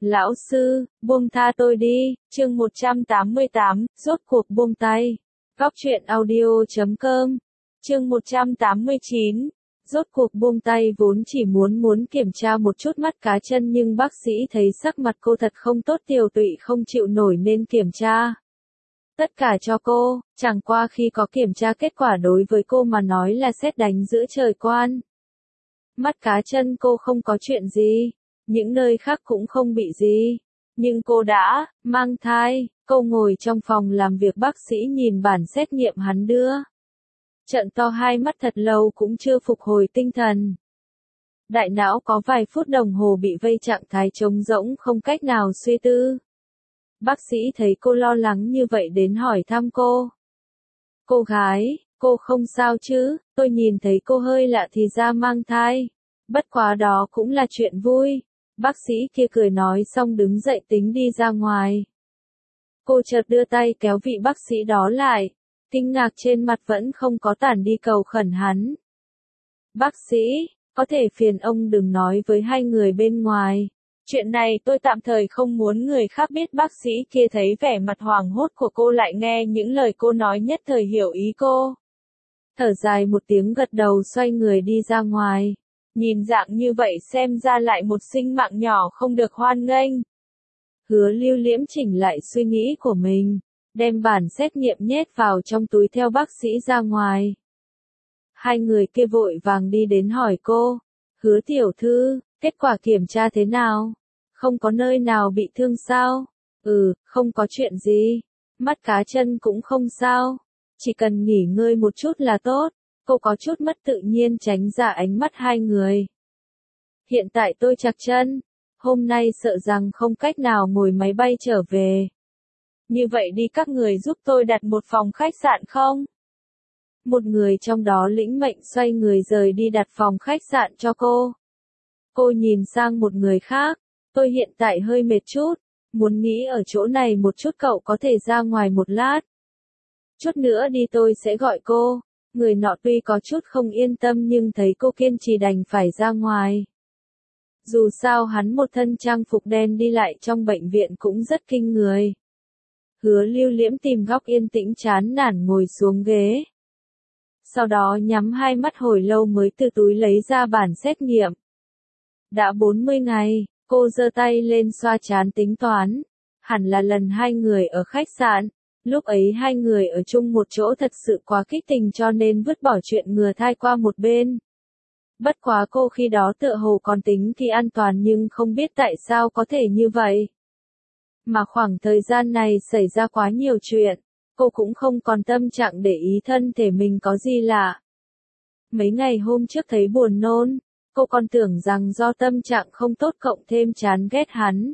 Lão sư, buông tha tôi đi, chương 188, rốt cuộc buông tay. Góc truyện audio.com, chương 189, rốt cuộc buông tay vốn chỉ muốn kiểm tra một chút mắt cá chân nhưng bác sĩ thấy sắc mặt cô thật không tốt, tiểu tụy không chịu nổi nên kiểm tra. Tất cả cho cô, chẳng qua khi có kiểm tra kết quả đối với cô mà nói là sét đánh giữa trời quan. Mắt cá chân cô không có chuyện gì. Những nơi khác cũng không bị gì. Nhưng cô đã mang thai. Cô ngồi trong phòng làm việc, bác sĩ nhìn bản xét nghiệm hắn đưa. Trợn to hai mắt thật lâu cũng chưa phục hồi tinh thần. Đại não có vài phút đồng hồ bị vây trạng thái trống rỗng, không cách nào suy tư. Bác sĩ thấy cô lo lắng như vậy đến hỏi thăm cô. Cô gái, cô không sao chứ? Tôi nhìn thấy cô hơi lạ thì ra mang thai. Bất quá đó cũng là chuyện vui. Bác sĩ kia cười nói xong đứng dậy tính đi ra ngoài. Cô chợt đưa tay kéo vị bác sĩ đó lại. Kinh ngạc trên mặt vẫn không có tản đi, cầu khẩn hắn. Bác sĩ, có thể phiền ông đừng nói với hai người bên ngoài. Chuyện này tôi tạm thời không muốn người khác biết. Bác sĩ kia thấy vẻ mặt hoảng hốt của cô lại nghe những lời cô nói nhất thời hiểu ý cô. Thở dài một tiếng gật đầu xoay người đi ra ngoài. Nhìn dạng như vậy xem ra lại một sinh mạng nhỏ không được hoan nghênh. Hứa Lưu Liễm chỉnh lại suy nghĩ của mình, đem bản xét nghiệm nhét vào trong túi theo bác sĩ ra ngoài. Hai người kia vội vàng đi đến hỏi cô, Hứa tiểu thư, kết quả kiểm tra thế nào? Không có nơi nào bị thương sao? Không có chuyện gì. Mắt cá chân cũng không sao. Chỉ cần nghỉ ngơi một chút là tốt. Cô có chút mất tự nhiên tránh ra ánh mắt hai người. Hiện tại tôi trặc chân. Hôm nay sợ rằng không cách nào ngồi máy bay trở về. Như vậy đi, các người giúp tôi đặt một phòng khách sạn không? Một người trong đó lĩnh mệnh xoay người rời đi đặt phòng khách sạn cho cô. Cô nhìn sang một người khác. Tôi hiện tại hơi mệt chút. Muốn nghỉ ở chỗ này một chút, cậu có thể ra ngoài một lát. Chút nữa đi tôi sẽ gọi cô. Người nọ tuy có chút không yên tâm nhưng thấy cô kiên trì đành phải ra ngoài. Dù sao hắn một thân trang phục đen đi lại trong bệnh viện cũng rất kinh người. Hứa Lưu Liễm tìm góc yên tĩnh chán nản ngồi xuống ghế. Sau đó nhắm hai mắt hồi lâu mới từ túi lấy ra bản xét nghiệm. Đã 40 ngày, cô giơ tay lên xoa trán tính toán. Hẳn là lần hai người ở khách sạn. Lúc ấy hai người ở chung một chỗ thật sự quá kích tình cho nên vứt bỏ chuyện ngừa thai qua một bên. Bất quá cô khi đó tựa hồ còn tính thì an toàn nhưng không biết tại sao có thể như vậy. Mà khoảng thời gian này xảy ra quá nhiều chuyện, cô cũng không còn tâm trạng để ý thân thể mình có gì lạ. Mấy ngày hôm trước thấy buồn nôn, cô còn tưởng rằng do tâm trạng không tốt cộng thêm chán ghét hắn.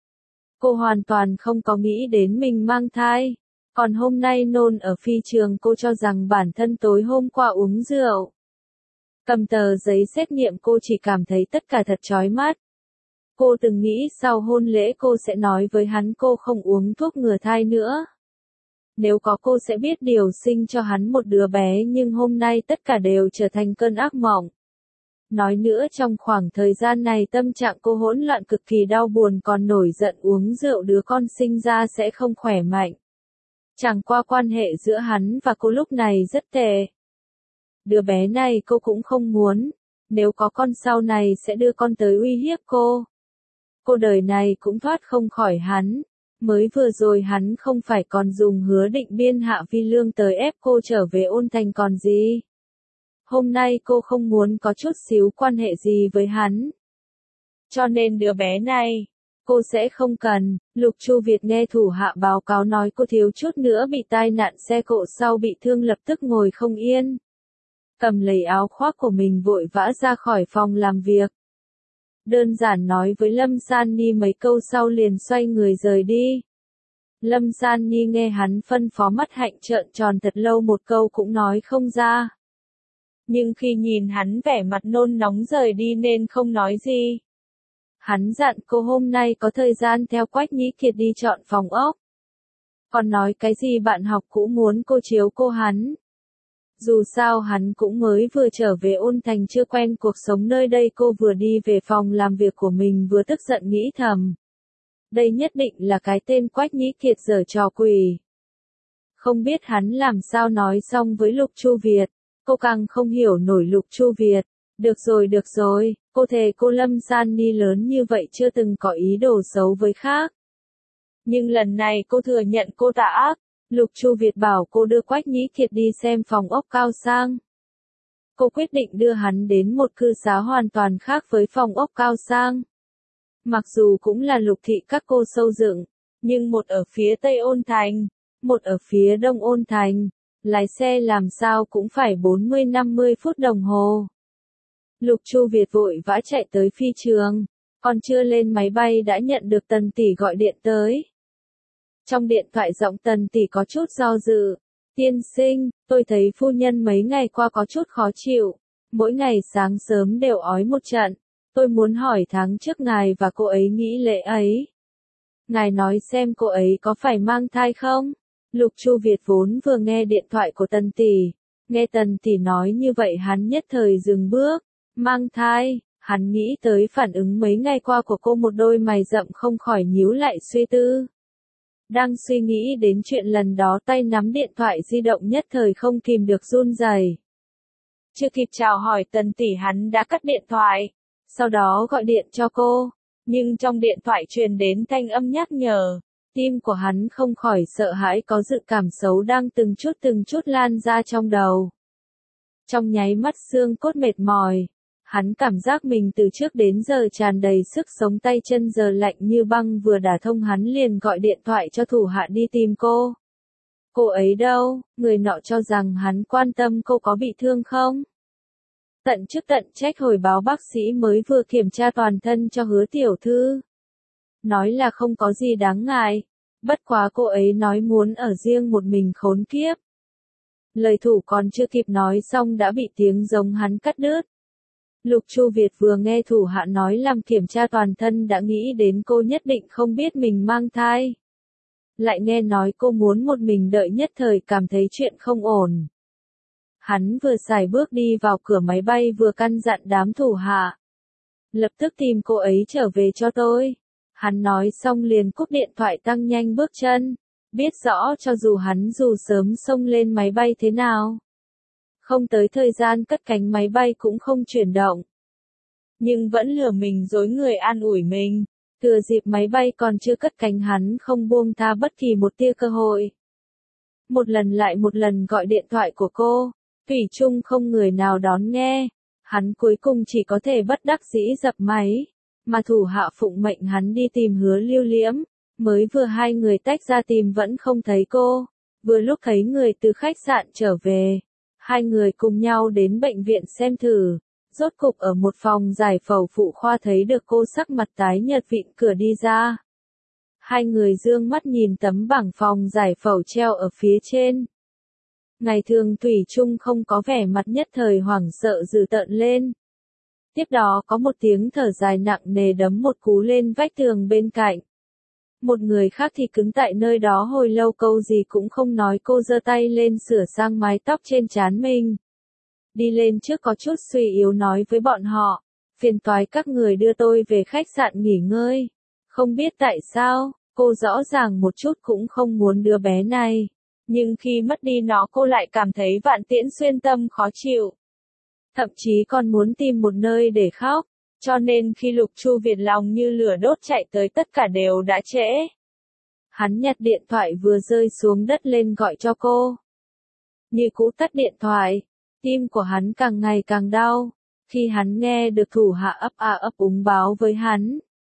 Cô hoàn toàn không có nghĩ đến mình mang thai. Còn hôm nay nôn ở phi trường, cô cho rằng bản thân tối hôm qua uống rượu. Cầm tờ giấy xét nghiệm cô chỉ cảm thấy tất cả thật chói mắt. Cô từng nghĩ sau hôn lễ cô sẽ nói với hắn cô không uống thuốc ngừa thai nữa. Nếu có cô sẽ biết điều sinh cho hắn một đứa bé, nhưng hôm nay tất cả đều trở thành cơn ác mộng. Nói nữa trong khoảng thời gian này tâm trạng cô hỗn loạn cực kỳ đau buồn, còn nổi giận uống rượu đứa con sinh ra sẽ không khỏe mạnh. Chẳng qua quan hệ giữa hắn và cô lúc này rất tệ. Đứa bé này cô cũng không muốn. Nếu có con sau này sẽ đưa con tới uy hiếp cô. Cô đời này cũng thoát không khỏi hắn. Mới vừa rồi hắn không phải còn dùng Hứa Định Biên Hạ Vi Lương tới ép cô trở về Ôn Thành còn gì. Hôm nay cô không muốn có chút xíu quan hệ gì với hắn. Cho nên đứa bé này, cô sẽ không cần. Lục Chu Việt nghe thủ hạ báo cáo nói cô thiếu chút nữa bị tai nạn xe cộ sau bị thương, lập tức ngồi không yên. Cầm lấy áo khoác của mình vội vã ra khỏi phòng làm việc. Đơn giản nói với Lâm San Ni mấy câu sau liền xoay người rời đi. Lâm San Ni nghe hắn phân phó mắt hạnh trợn tròn thật lâu, một câu cũng nói không ra. Nhưng khi nhìn hắn vẻ mặt nôn nóng rời đi nên không nói gì. Hắn dặn cô hôm nay có thời gian theo Quách Nhĩ Kiệt đi chọn phòng ốc. Còn nói cái gì bạn học cũ muốn cô chiếu cô hắn. Dù sao hắn cũng mới vừa trở về Ôn Thành, chưa quen cuộc sống nơi đây. Cô vừa đi về phòng làm việc của mình vừa tức giận nghĩ thầm. Đây nhất định là cái tên Quách Nhĩ Kiệt giở trò quỷ. Không biết hắn làm sao nói xong với Lục Chu Việt, cô càng không hiểu nổi Lục Chu Việt. Được rồi, cô thề cô Lâm San Ni lớn như vậy chưa từng có ý đồ xấu với khác. Nhưng lần này cô thừa nhận cô tà ác. Lục Chu Việt bảo cô đưa Quách Nhĩ Kiệt đi xem phòng ốc cao sang. Cô quyết định đưa hắn đến một cư xá hoàn toàn khác với phòng ốc cao sang. Mặc dù cũng là Lục thị các cô sâu dựng, nhưng một ở phía Tây Ôn Thành, một ở phía Đông Ôn Thành, lái xe làm sao cũng phải 40-50 phút đồng hồ. Lục Chu Việt vội vã chạy tới phi trường, còn chưa lên máy bay đã nhận được Tần tỷ gọi điện tới. Trong điện thoại giọng Tần tỷ có chút do dự. Tiên sinh, tôi thấy phu nhân mấy ngày qua có chút khó chịu, mỗi ngày sáng sớm đều ói một trận. Tôi muốn hỏi tháng trước ngài và cô ấy nghĩ lễ ấy. Ngài nói xem cô ấy có phải mang thai không? Lục Chu Việt vốn vừa nghe điện thoại của Tần tỷ, nghe Tần tỷ nói như vậy hắn nhất thời dừng bước. Mang thai, hắn nghĩ tới phản ứng mấy ngày qua của cô, một đôi mày rậm không khỏi nhíu lại suy tư. Đang suy nghĩ đến chuyện lần đó tay nắm điện thoại di động nhất thời không kìm được run rẩy. Chưa kịp chào hỏi Tần tỷ hắn đã cắt điện thoại, sau đó gọi điện cho cô, nhưng trong điện thoại truyền đến thanh âm nhắc nhở, tim của hắn không khỏi sợ hãi, có dự cảm xấu đang từng chút lan ra trong đầu. Trong nháy mắt xương cốt mệt mỏi, hắn cảm giác mình từ trước đến giờ tràn đầy sức sống, tay chân giờ lạnh như băng, vừa đả thông hắn liền gọi điện thoại cho thủ hạ đi tìm cô. Cô ấy đâu? Người nọ cho rằng hắn quan tâm cô có bị thương không? Tận chức tận trách hồi báo bác sĩ mới vừa kiểm tra toàn thân cho Hứa tiểu thư. Nói là không có gì đáng ngại, bất quá cô ấy nói muốn ở riêng một mình khốn kiếp. Lời thủ còn chưa kịp nói xong đã bị tiếng giống hắn cắt đứt. Lục Chu Việt vừa nghe thủ hạ nói làm kiểm tra toàn thân đã nghĩ đến cô nhất định không biết mình mang thai. Lại nghe nói cô muốn một mình đợi, nhất thời cảm thấy chuyện không ổn. Hắn vừa xài bước đi vào cửa máy bay vừa căn dặn đám thủ hạ. Lập tức tìm cô ấy trở về cho tôi. Hắn nói xong liền cúp điện thoại tăng nhanh bước chân. Biết rõ cho dù hắn dù sớm xông lên máy bay thế nào, không tới thời gian cất cánh máy bay cũng không chuyển động. Nhưng vẫn lừa mình dối người an ủi mình. Thừa dịp máy bay còn chưa cất cánh hắn không buông tha bất kỳ một tia cơ hội. Một lần lại một lần gọi điện thoại của cô, thủy chung không người nào đón nghe. Hắn cuối cùng chỉ có thể bất đắc dĩ dập máy, mà thủ hạ phụng mệnh hắn đi tìm Hứa Lưu Liễm. Mới vừa hai người tách ra tìm vẫn không thấy cô. Vừa lúc thấy người từ khách sạn trở về, hai người cùng nhau đến bệnh viện xem thử. Rốt cục ở một phòng giải phẫu phụ khoa thấy được cô, sắc mặt tái nhợt vịn cửa đi ra. Hai người dương mắt nhìn tấm bảng phòng giải phẫu treo ở phía trên. Ngày thường thủy chung không có vẻ mặt, nhất thời hoảng sợ dữ tợn lên. Tiếp đó có một tiếng thở dài nặng nề đấm một cú lên vách tường bên cạnh. Một người khác thì cứng tại nơi đó hồi lâu, câu gì cũng không nói. Cô giơ tay lên sửa sang mái tóc trên trán mình. Đi lên trước có chút suy yếu nói với bọn họ, phiền toái các người đưa tôi về khách sạn nghỉ ngơi. Không biết tại sao, cô rõ ràng một chút cũng không muốn đứa bé này. Nhưng khi mất đi nó cô lại cảm thấy vạn tiễn xuyên tâm, khó chịu. Thậm chí còn muốn tìm một nơi để khóc. Cho nên khi Lục Chu Việt lòng như lửa đốt chạy tới, tất cả đều đã trễ. Hắn nhặt điện thoại vừa rơi xuống đất lên gọi cho cô. Như cũ tắt điện thoại, tim của hắn càng ngày càng đau. Khi hắn nghe được thủ hạ ấp úng báo với hắn,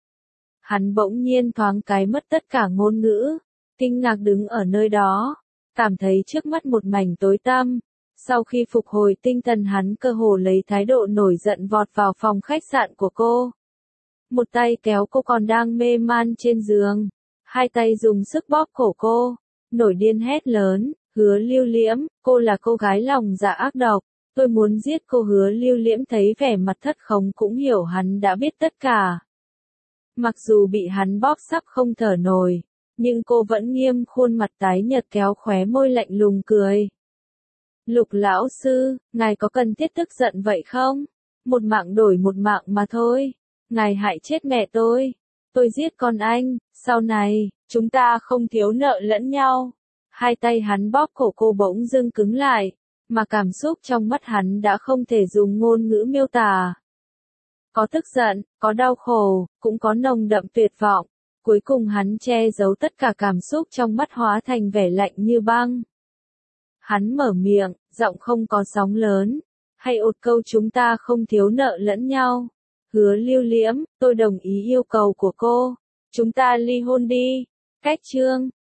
hắn bỗng nhiên thoáng cái mất tất cả ngôn ngữ, kinh ngạc đứng ở nơi đó, cảm thấy trước mắt một mảnh tối tăm. Sau khi phục hồi tinh thần hắn cơ hồ lấy thái độ nổi giận vọt vào phòng khách sạn của cô. Một tay kéo cô còn đang mê man trên giường, hai tay dùng sức bóp cổ cô, nổi điên hét lớn, Hứa Lưu Liễm, cô là cô gái lòng dạ ác độc, tôi muốn giết cô. Hứa Lưu Liễm thấy vẻ mặt thất khống cũng hiểu hắn đã biết tất cả. Mặc dù bị hắn bóp sắp không thở nổi, nhưng cô vẫn nghiêm khuôn mặt tái nhợt kéo khóe môi lạnh lùng cười. Lục lão sư, ngài có cần thiết tức giận vậy không? Một mạng đổi một mạng mà thôi. Ngài hại chết mẹ tôi tôi giết con anh, sau này, chúng ta không thiếu nợ lẫn nhau. Hai tay hắn bóp cổ cô bỗng dưng cứng lại, mà cảm xúc trong mắt hắn đã không thể dùng ngôn ngữ miêu tả. Có tức giận, có đau khổ, cũng có nồng đậm tuyệt vọng. Cuối cùng hắn che giấu tất cả cảm xúc trong mắt hóa thành vẻ lạnh như băng. Hắn mở miệng, giọng không có sóng lớn. Hay ột câu chúng ta không thiếu nợ lẫn nhau. Hứa Lưu Liễm, tôi đồng ý yêu cầu của cô. Chúng ta ly hôn đi. Cách chương